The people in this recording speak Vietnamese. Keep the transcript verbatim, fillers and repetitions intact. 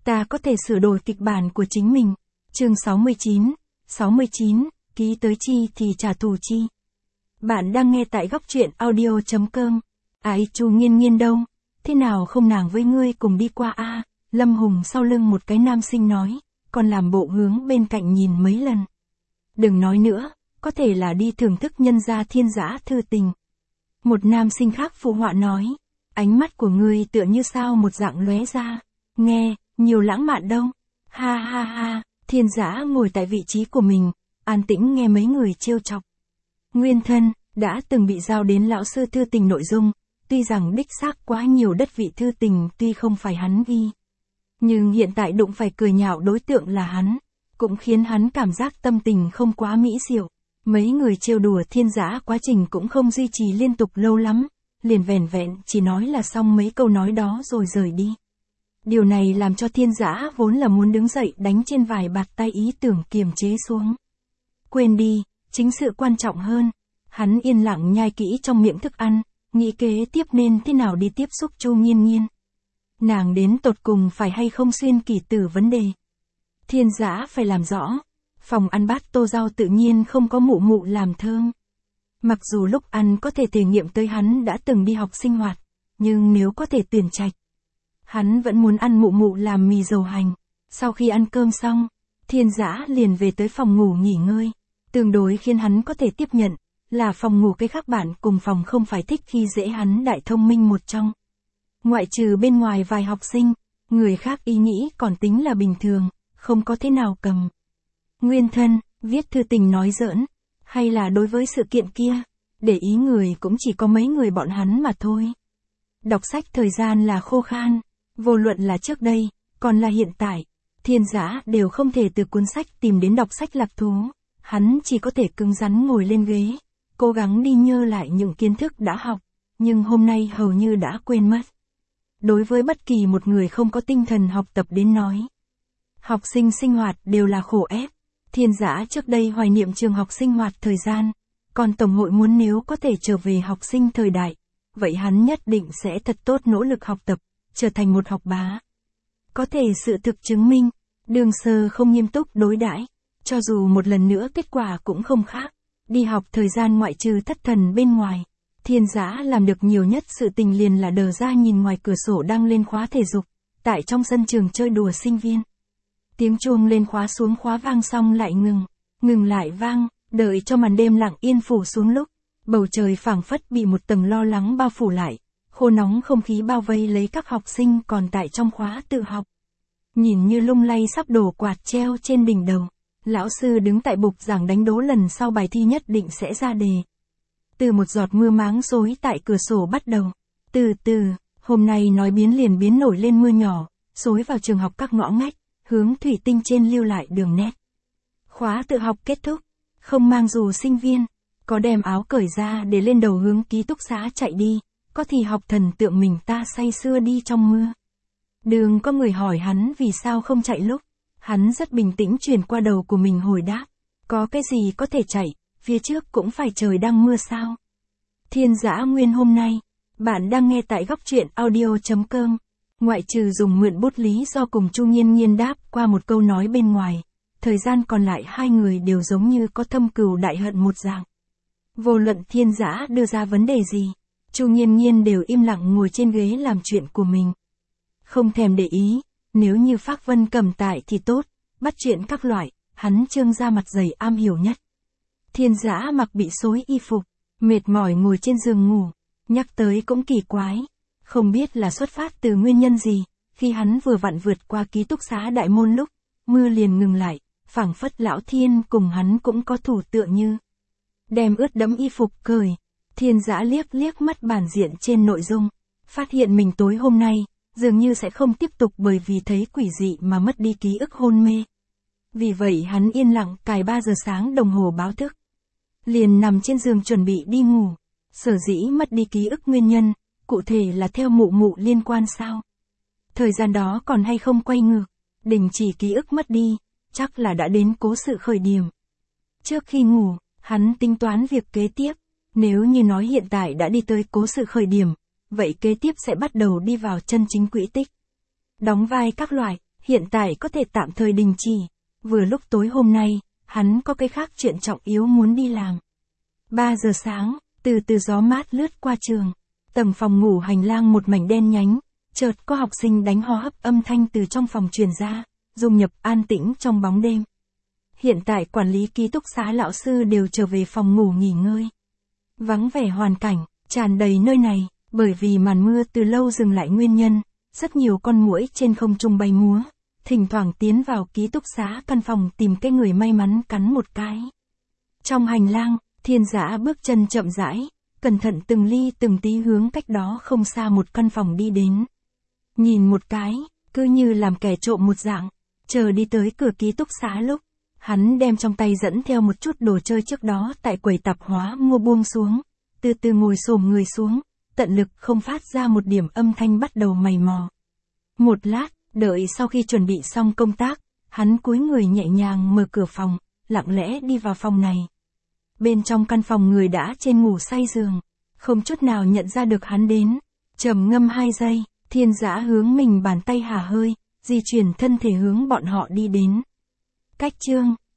Ta có thể sửa đổi kịch bản của chính mình. Chương sáu mươi chín, sáu mươi chín, ký tới chi thì trả thù chi. Bạn đang nghe tại góc truyện audio chấm com. Ái Chu Nghiên Nghiên đâu? Thế nào không nàng với ngươi cùng đi qua a? Lâm Hùng sau lưng một cái nam sinh nói, còn làm bộ hướng bên cạnh nhìn mấy lần. Đừng nói nữa, có thể là đi thưởng thức nhân gia thiên giã thư tình. Một nam sinh khác phụ họa nói, ánh mắt của ngươi tựa như sao một dạng lóe ra. Nghe, nhiều lãng mạn đâu. Ha ha ha, thiên giã ngồi tại vị trí của mình, an tĩnh nghe mấy người trêu chọc. Nguyên thân, đã từng bị giao đến lão sư thư tình nội dung, tuy rằng đích xác quá nhiều đất vị thư tình tuy không phải hắn ghi. Nhưng hiện tại đụng phải cười nhạo đối tượng là hắn, cũng khiến hắn cảm giác tâm tình không quá mỹ diệu. Mấy người trêu đùa thiên giã quá trình cũng không duy trì liên tục lâu lắm, liền vẻn vẹn chỉ nói là xong mấy câu nói đó rồi rời đi. Điều này làm cho thiên giã vốn là muốn đứng dậy đánh trên vài bạt tay ý tưởng kiềm chế xuống. Quên đi, chính sự quan trọng hơn. Hắn yên lặng nhai kỹ trong miệng thức ăn, nghĩ kế tiếp nên thế nào đi tiếp xúc Chu Nghiên Nghiên. Nàng đến tột cùng phải hay không xuyên kỳ tử vấn đề. Thiên giã phải làm rõ. Phòng ăn bát tô rau tự nhiên không có mụ mụ làm thơm. Mặc dù lúc ăn có thể thể nghiệm tới hắn đã từng đi học sinh hoạt, nhưng nếu có thể tuyển trạch, hắn vẫn muốn ăn mụ mụ làm mì dầu hành. Sau khi ăn cơm xong, thiên giã liền về tới phòng ngủ nghỉ ngơi. Tương đối khiến hắn có thể tiếp nhận, là phòng ngủ cái khác bạn cùng phòng không phải thích khi dễ hắn đại thông minh một trong. Ngoại trừ bên ngoài vài học sinh, người khác ý nghĩ còn tính là bình thường, không có thế nào cầm. Nguyên thân, viết thư tình nói giỡn, hay là đối với sự kiện kia, để ý người cũng chỉ có mấy người bọn hắn mà thôi. Đọc sách thời gian là khô khan, vô luận là trước đây, còn là hiện tại, thiên giã đều không thể từ cuốn sách tìm đến đọc sách lạc thú, hắn chỉ có thể cứng rắn ngồi lên ghế, cố gắng đi nhớ lại những kiến thức đã học, nhưng hôm nay hầu như đã quên mất. Đối với bất kỳ một người không có tinh thần học tập đến nói, học sinh sinh hoạt đều là khổ ép. Thiên giã trước đây hoài niệm trường học sinh hoạt thời gian, còn Tổng hội muốn nếu có thể trở về học sinh thời đại, vậy hắn nhất định sẽ thật tốt nỗ lực học tập, trở thành một học bá. Có thể sự thực chứng minh, Đường Sơ không nghiêm túc đối đãi, cho dù một lần nữa kết quả cũng không khác. Đi học thời gian ngoại trừ thất thần bên ngoài, thiên giã làm được nhiều nhất sự tình liền là đờ ra nhìn ngoài cửa sổ đang lên khóa thể dục, tại trong sân trường chơi đùa sinh viên. Tiếng chuông lên khóa xuống khóa vang xong lại ngừng, ngừng lại vang, đợi cho màn đêm lặng yên phủ xuống lúc, bầu trời phảng phất bị một tầng lo lắng bao phủ lại, khô nóng không khí bao vây lấy các học sinh còn tại trong khóa tự học. Nhìn như lung lay sắp đổ quạt treo trên đỉnh đầu, lão sư đứng tại bục giảng đánh đố lần sau bài thi nhất định sẽ ra đề. Từ một giọt mưa máng xối tại cửa sổ bắt đầu, từ từ, hôm nay nói biến liền biến nổi lên mưa nhỏ, xối vào trường học các ngõ ngách, hướng thủy tinh trên lưu lại đường nét. Khóa tự học kết thúc, không mang dù sinh viên, có đem áo cởi ra để lên đầu hướng ký túc xá chạy đi, có thì học thần tượng mình ta say sưa đi trong mưa. Đường có người hỏi hắn vì sao không chạy lúc, hắn rất bình tĩnh truyền qua đầu của mình hồi đáp, có cái gì có thể chạy, phía trước cũng phải trời đang mưa sao. Thiên giã nguyên hôm nay, bạn đang nghe tại góc truyện audio chấm com. Ngoại trừ dùng mượn bút lý do cùng Chu Nghiên Nghiên đáp qua một câu nói bên ngoài, thời gian còn lại hai người đều giống như có thâm cừu đại hận một dạng. Vô luận thiên giã đưa ra vấn đề gì, Chu Nghiên Nghiên đều im lặng ngồi trên ghế làm chuyện của mình. Không thèm để ý, nếu như Phác Vân cầm tại thì tốt, bắt chuyện các loại, hắn trương ra mặt dày am hiểu nhất. Thiên giã mặc bị xối y phục, mệt mỏi ngồi trên giường ngủ, nhắc tới cũng kỳ quái. Không biết là xuất phát từ nguyên nhân gì, khi hắn vừa vặn vượt qua ký túc xá đại môn lúc, mưa liền ngừng lại, phảng phất lão thiên cùng hắn cũng có thủ tựa như. Đem ướt đẫm y phục cởi, thiên giã liếc liếc mắt bản diện trên nội dung, phát hiện mình tối hôm nay, dường như sẽ không tiếp tục bởi vì thấy quỷ dị mà mất đi ký ức hôn mê. Vì vậy hắn yên lặng cài ba giờ sáng đồng hồ báo thức. Liền nằm trên giường chuẩn bị đi ngủ, sở dĩ mất đi ký ức nguyên nhân. Cụ thể là theo mụ mụ liên quan sao? Thời gian đó còn hay không quay ngược, đình chỉ ký ức mất đi, chắc là đã đến cố sự khởi điểm. Trước khi ngủ, hắn tính toán việc kế tiếp, nếu như nói hiện tại đã đi tới cố sự khởi điểm, vậy kế tiếp sẽ bắt đầu đi vào chân chính quỹ tích. Đóng vai các loại, hiện tại có thể tạm thời đình chỉ. Vừa lúc tối hôm nay, hắn có cái khác chuyện trọng yếu muốn đi làm. ba giờ sáng, từ từ gió mát lướt qua trường. Tầng phòng ngủ hành lang một mảnh đen nhánh, chợt có học sinh đánh hò hấp âm thanh từ trong phòng truyền ra, dung nhập an tĩnh trong bóng đêm. Hiện tại quản lý ký túc xá lão sư đều trở về phòng ngủ nghỉ ngơi. Vắng vẻ hoàn cảnh, tràn đầy nơi này, bởi vì màn mưa từ lâu dừng lại nguyên nhân, rất nhiều con muỗi trên không trung bay múa, thỉnh thoảng tiến vào ký túc xá căn phòng tìm cái người may mắn cắn một cái. Trong hành lang, Thiên Dã bước chân chậm rãi, cẩn thận từng ly từng tí hướng cách đó không xa một căn phòng đi đến. Nhìn một cái, cứ như làm kẻ trộm một dạng, chờ đi tới cửa ký túc xá lúc, hắn đem trong tay dẫn theo một chút đồ chơi trước đó tại quầy tạp hóa mua buông xuống, từ từ ngồi xổm người xuống, tận lực không phát ra một điểm âm thanh bắt đầu mày mò. Một lát, đợi sau khi chuẩn bị xong công tác, hắn cúi người nhẹ nhàng mở cửa phòng, lặng lẽ đi vào phòng này. Bên trong căn phòng người đã trên ngủ say giường, không chút nào nhận ra được hắn đến. Trầm ngâm hai giây, Thiên Dã hướng mình bàn tay hả hơi, di chuyển thân thể hướng bọn họ đi đến. Cách chương